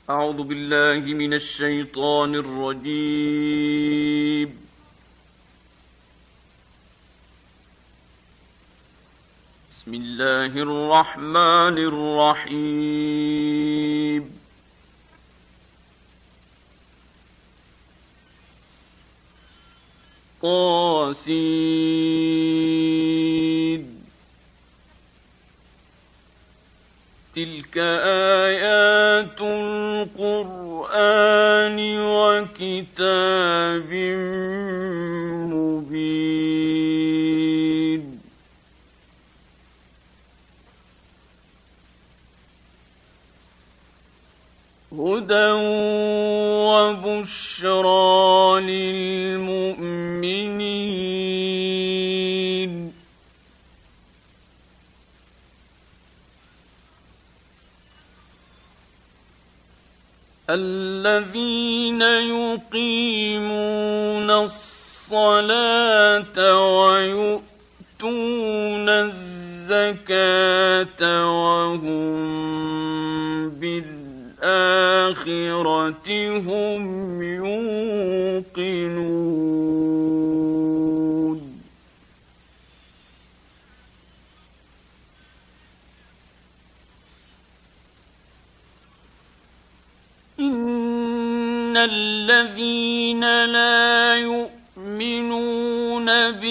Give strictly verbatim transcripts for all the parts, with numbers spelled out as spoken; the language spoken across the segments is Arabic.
أعوذ بالله من الشيطان الرجيم. بسم الله الرحمن الرحيم. طاسين تلك آيات القرآن وكتاب مبين. هدى وبشرى للمؤمنين. الذين يقيمون الصلاة ويؤتون الزكاة وهم بالآخرة هم يوقنون. إن الذين لا يؤمنون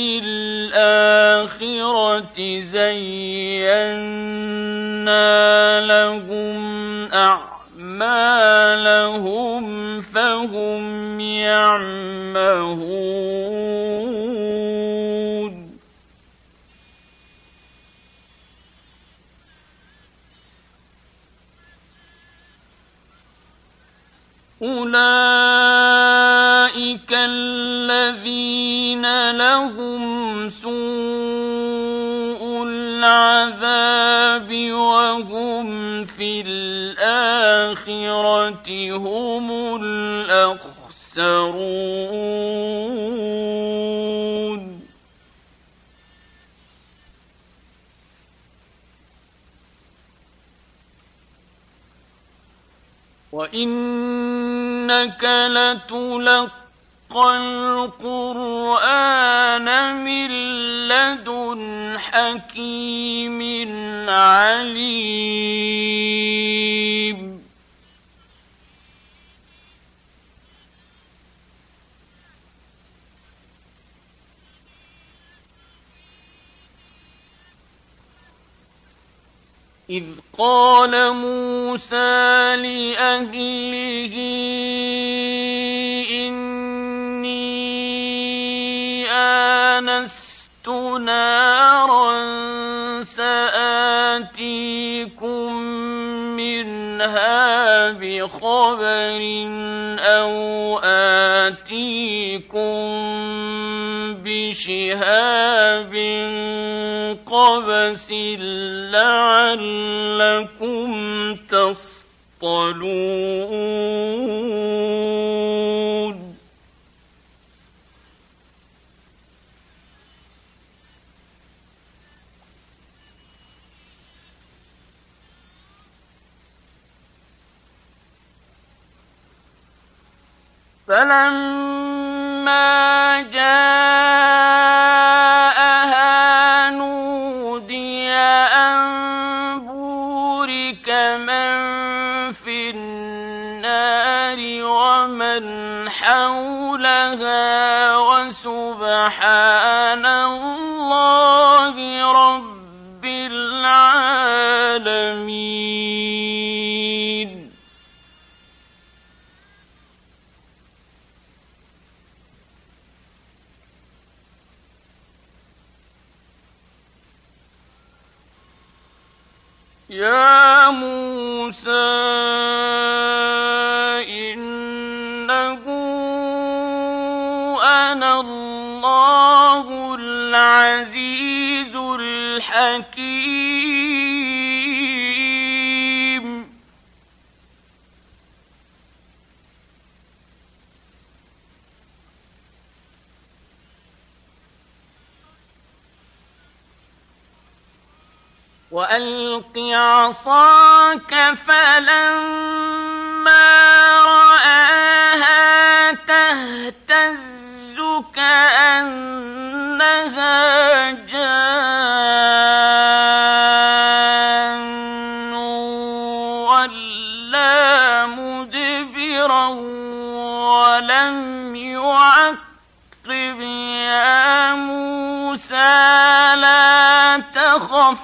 بالآخرة زينا لهم أعمالهم فهم يعمهون. أولئك الذين لهم سوء العذاب وهم في الآخرة هم الأخسرون. وإنك لتلقى القرآن من لدن حكيم عليم. إذ قال موسى لأهله إني آنست نارا سآتيكم منها بخبر أو آتيكم بشهاب قبس لعلكم تصطلون. فلما جاءها نودي أن بورك من في النار ومن حولها وسبحان الله رب العالمين. يا موسى إنه أنا الله العزيز الحكيم. وألق عصاك فلما رآها تهتز كأنها جان ولا مدبرا ولم يعقب يا موسى لا تخف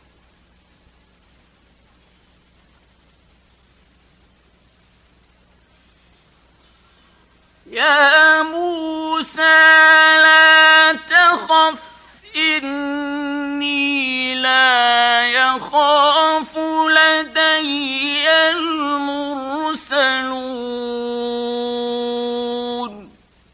يا موسى لا تخف إني لا يخاف لدي المرسلون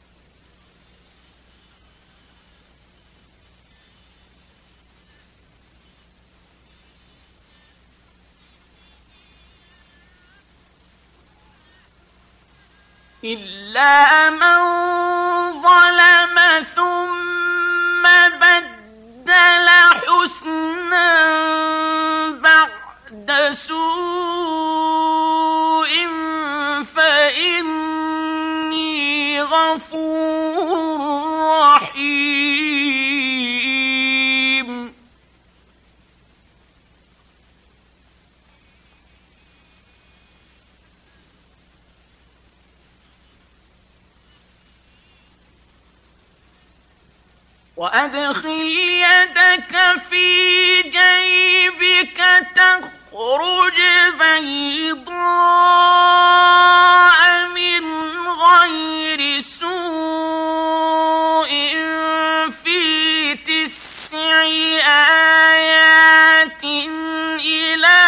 إلا من ظلم ثم بدل حسنا بعد سوء فإني غفور رحيم وأدخل يدك في جيبك تخرج بيضاء من غير سوء في تسع آيات إلى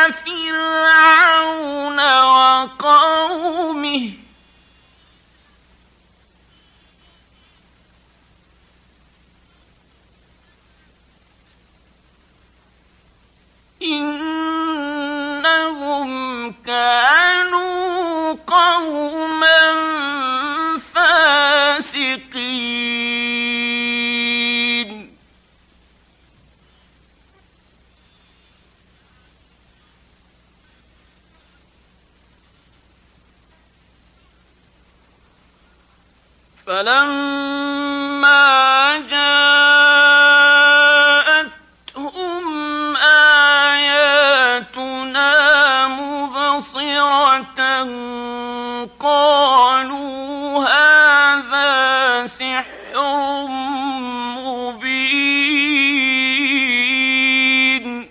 فرعون وقومه إنهم كانوا قوما فاسقين فلما جاءتهم آياتنا مبصرة قالوا هذا سحر مبين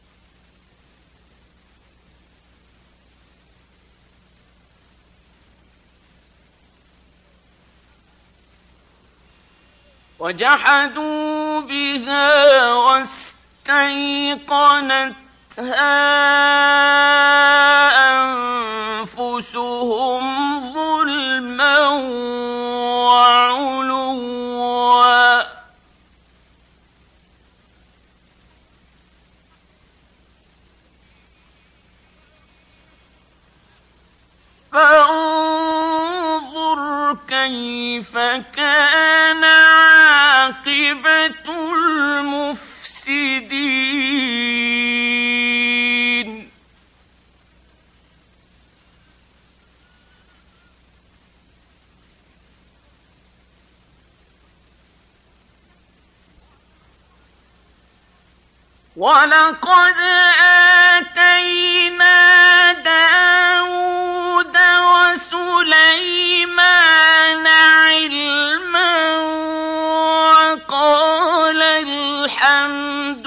وجحدوا بها واستيقنتها أنفسهم ظلما وعلوا فانظر كيف كان عاقبة المفسدين ولقد آتينا داود وسليمان علما وقال الحمد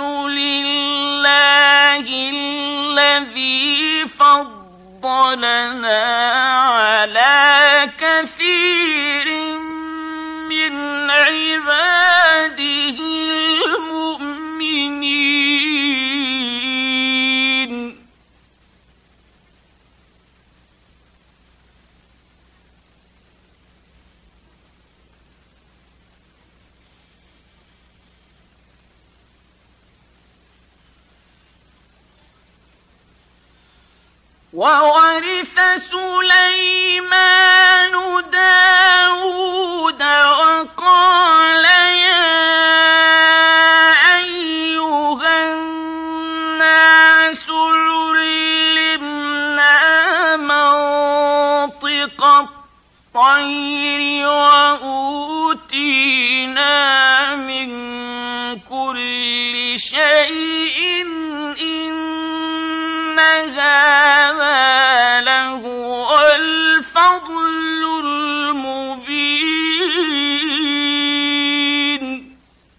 لله الذي فضلنا على كثير من عباده المؤمنين وورث سليمان داود وقال يا أيها الناس علمنا منطق الطير وأوتينا من كل شيء إن هذا لهو الفضل المبين.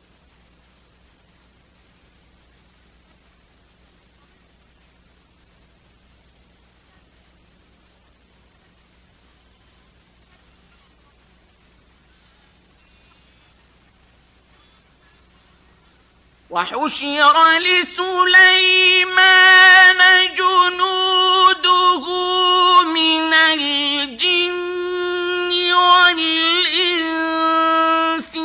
وحشر لسليمان جنوده من الجن والإنس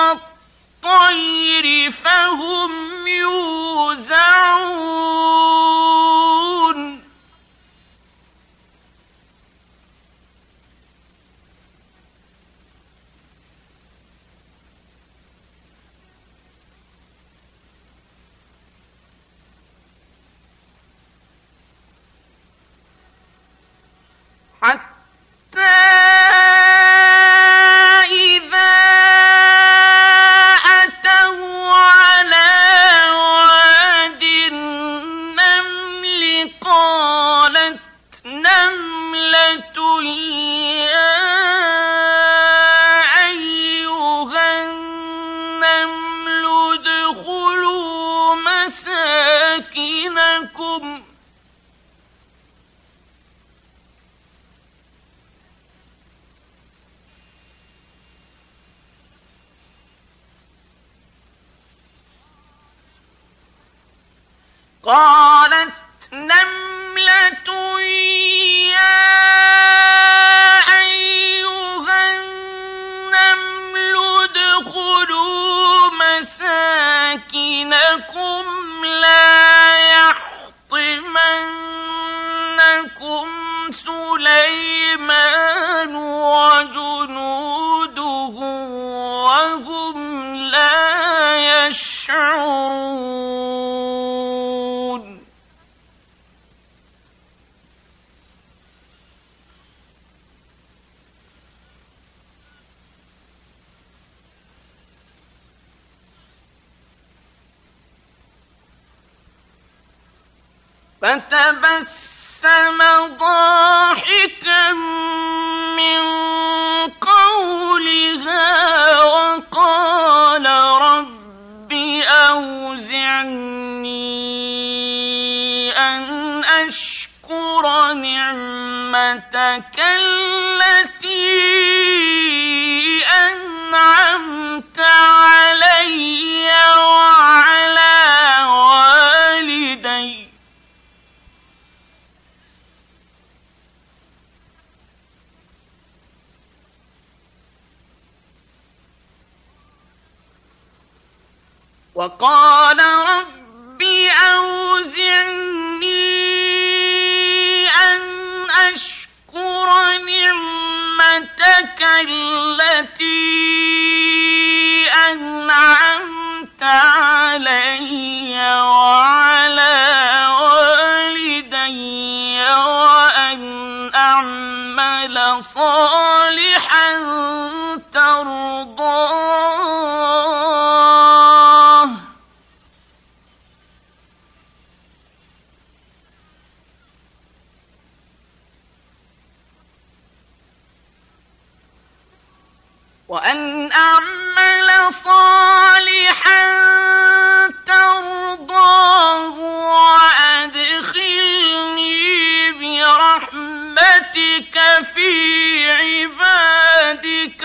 والطير فهم يوزعون. حتى إذا أتوا على واد النمل قالت نملة يا أيها النمل ادخلوا مساكنكم قالت نملة يا أيها النمل ادخلوا مساكنكم لا يحطمنكم سليمان وجنوده وهم لا يشعرون. فتبسم ضاحكا من قولها وقال رب أوزعني أن أشكر نعمتك التي أنعمت علي وعلى والدي وقال رب أوزعني أن أشكر نعمتك التي أنعمت علي وعلى والدي وأن أعمل صالحا ترضاه وأن أعمل صالحا ترضاه وأدخلني برحمتك في عبادك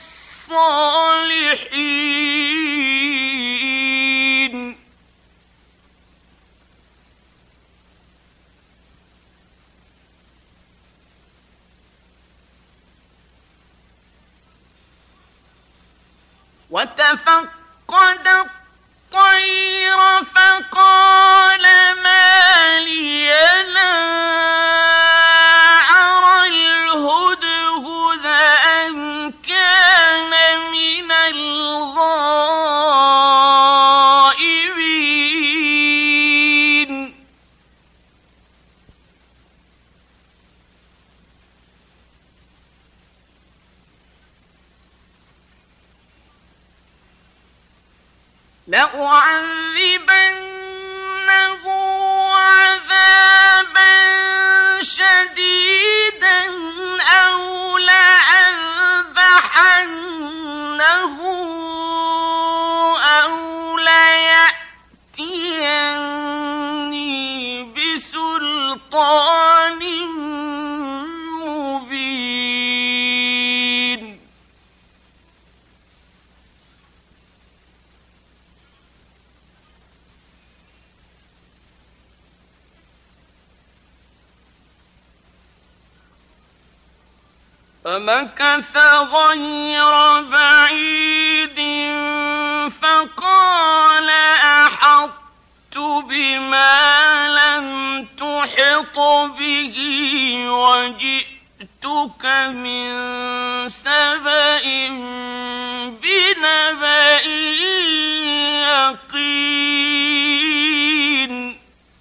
الصالحين. وتفقد الطير فقال ما لي لا أرى الهدهد أم كان من الغائبين. لأعذبنه عذابا شديدا أو لأذبحنه أو ليأتيني بسلطان مبين. فمكث غير بعيد فقال أحطت بما لم تحط به وجئتك من سبأ بنبأ يقين.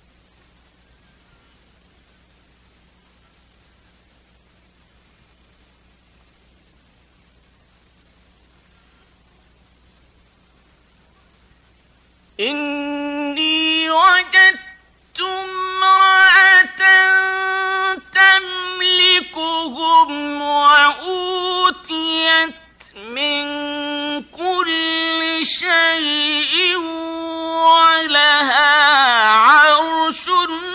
إني وجدت امرأة تملكهم وأوتيت من كل شيء ولها عرش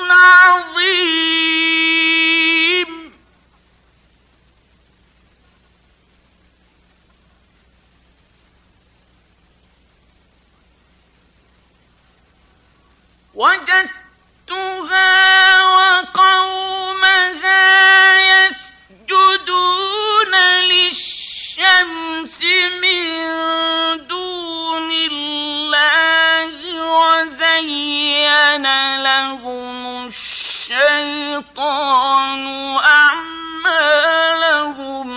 عظيم. وجدتها وقومها يسجدون للشمس من دون الله وزين لهم الشيطان أعمالهم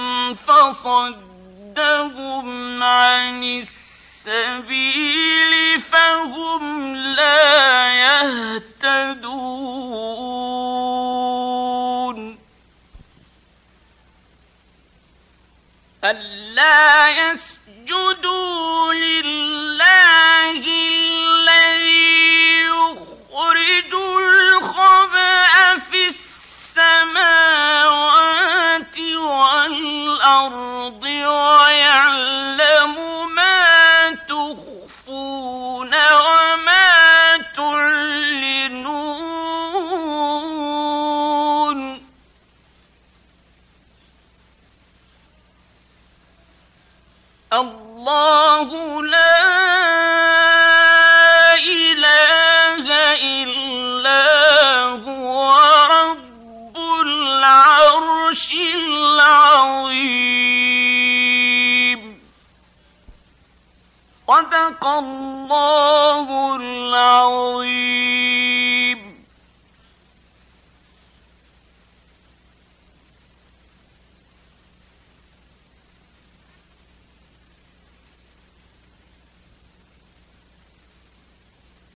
فصدهم عن السبيل فهم لا يهتدون. ألا يسجدوا لله الذي يخرج الخبأ في السماوات والأرض ويعلم ما تخفون وما تعلنون. الله لا إله إلا هو رب العرش العظيم. صدق الله العظيم.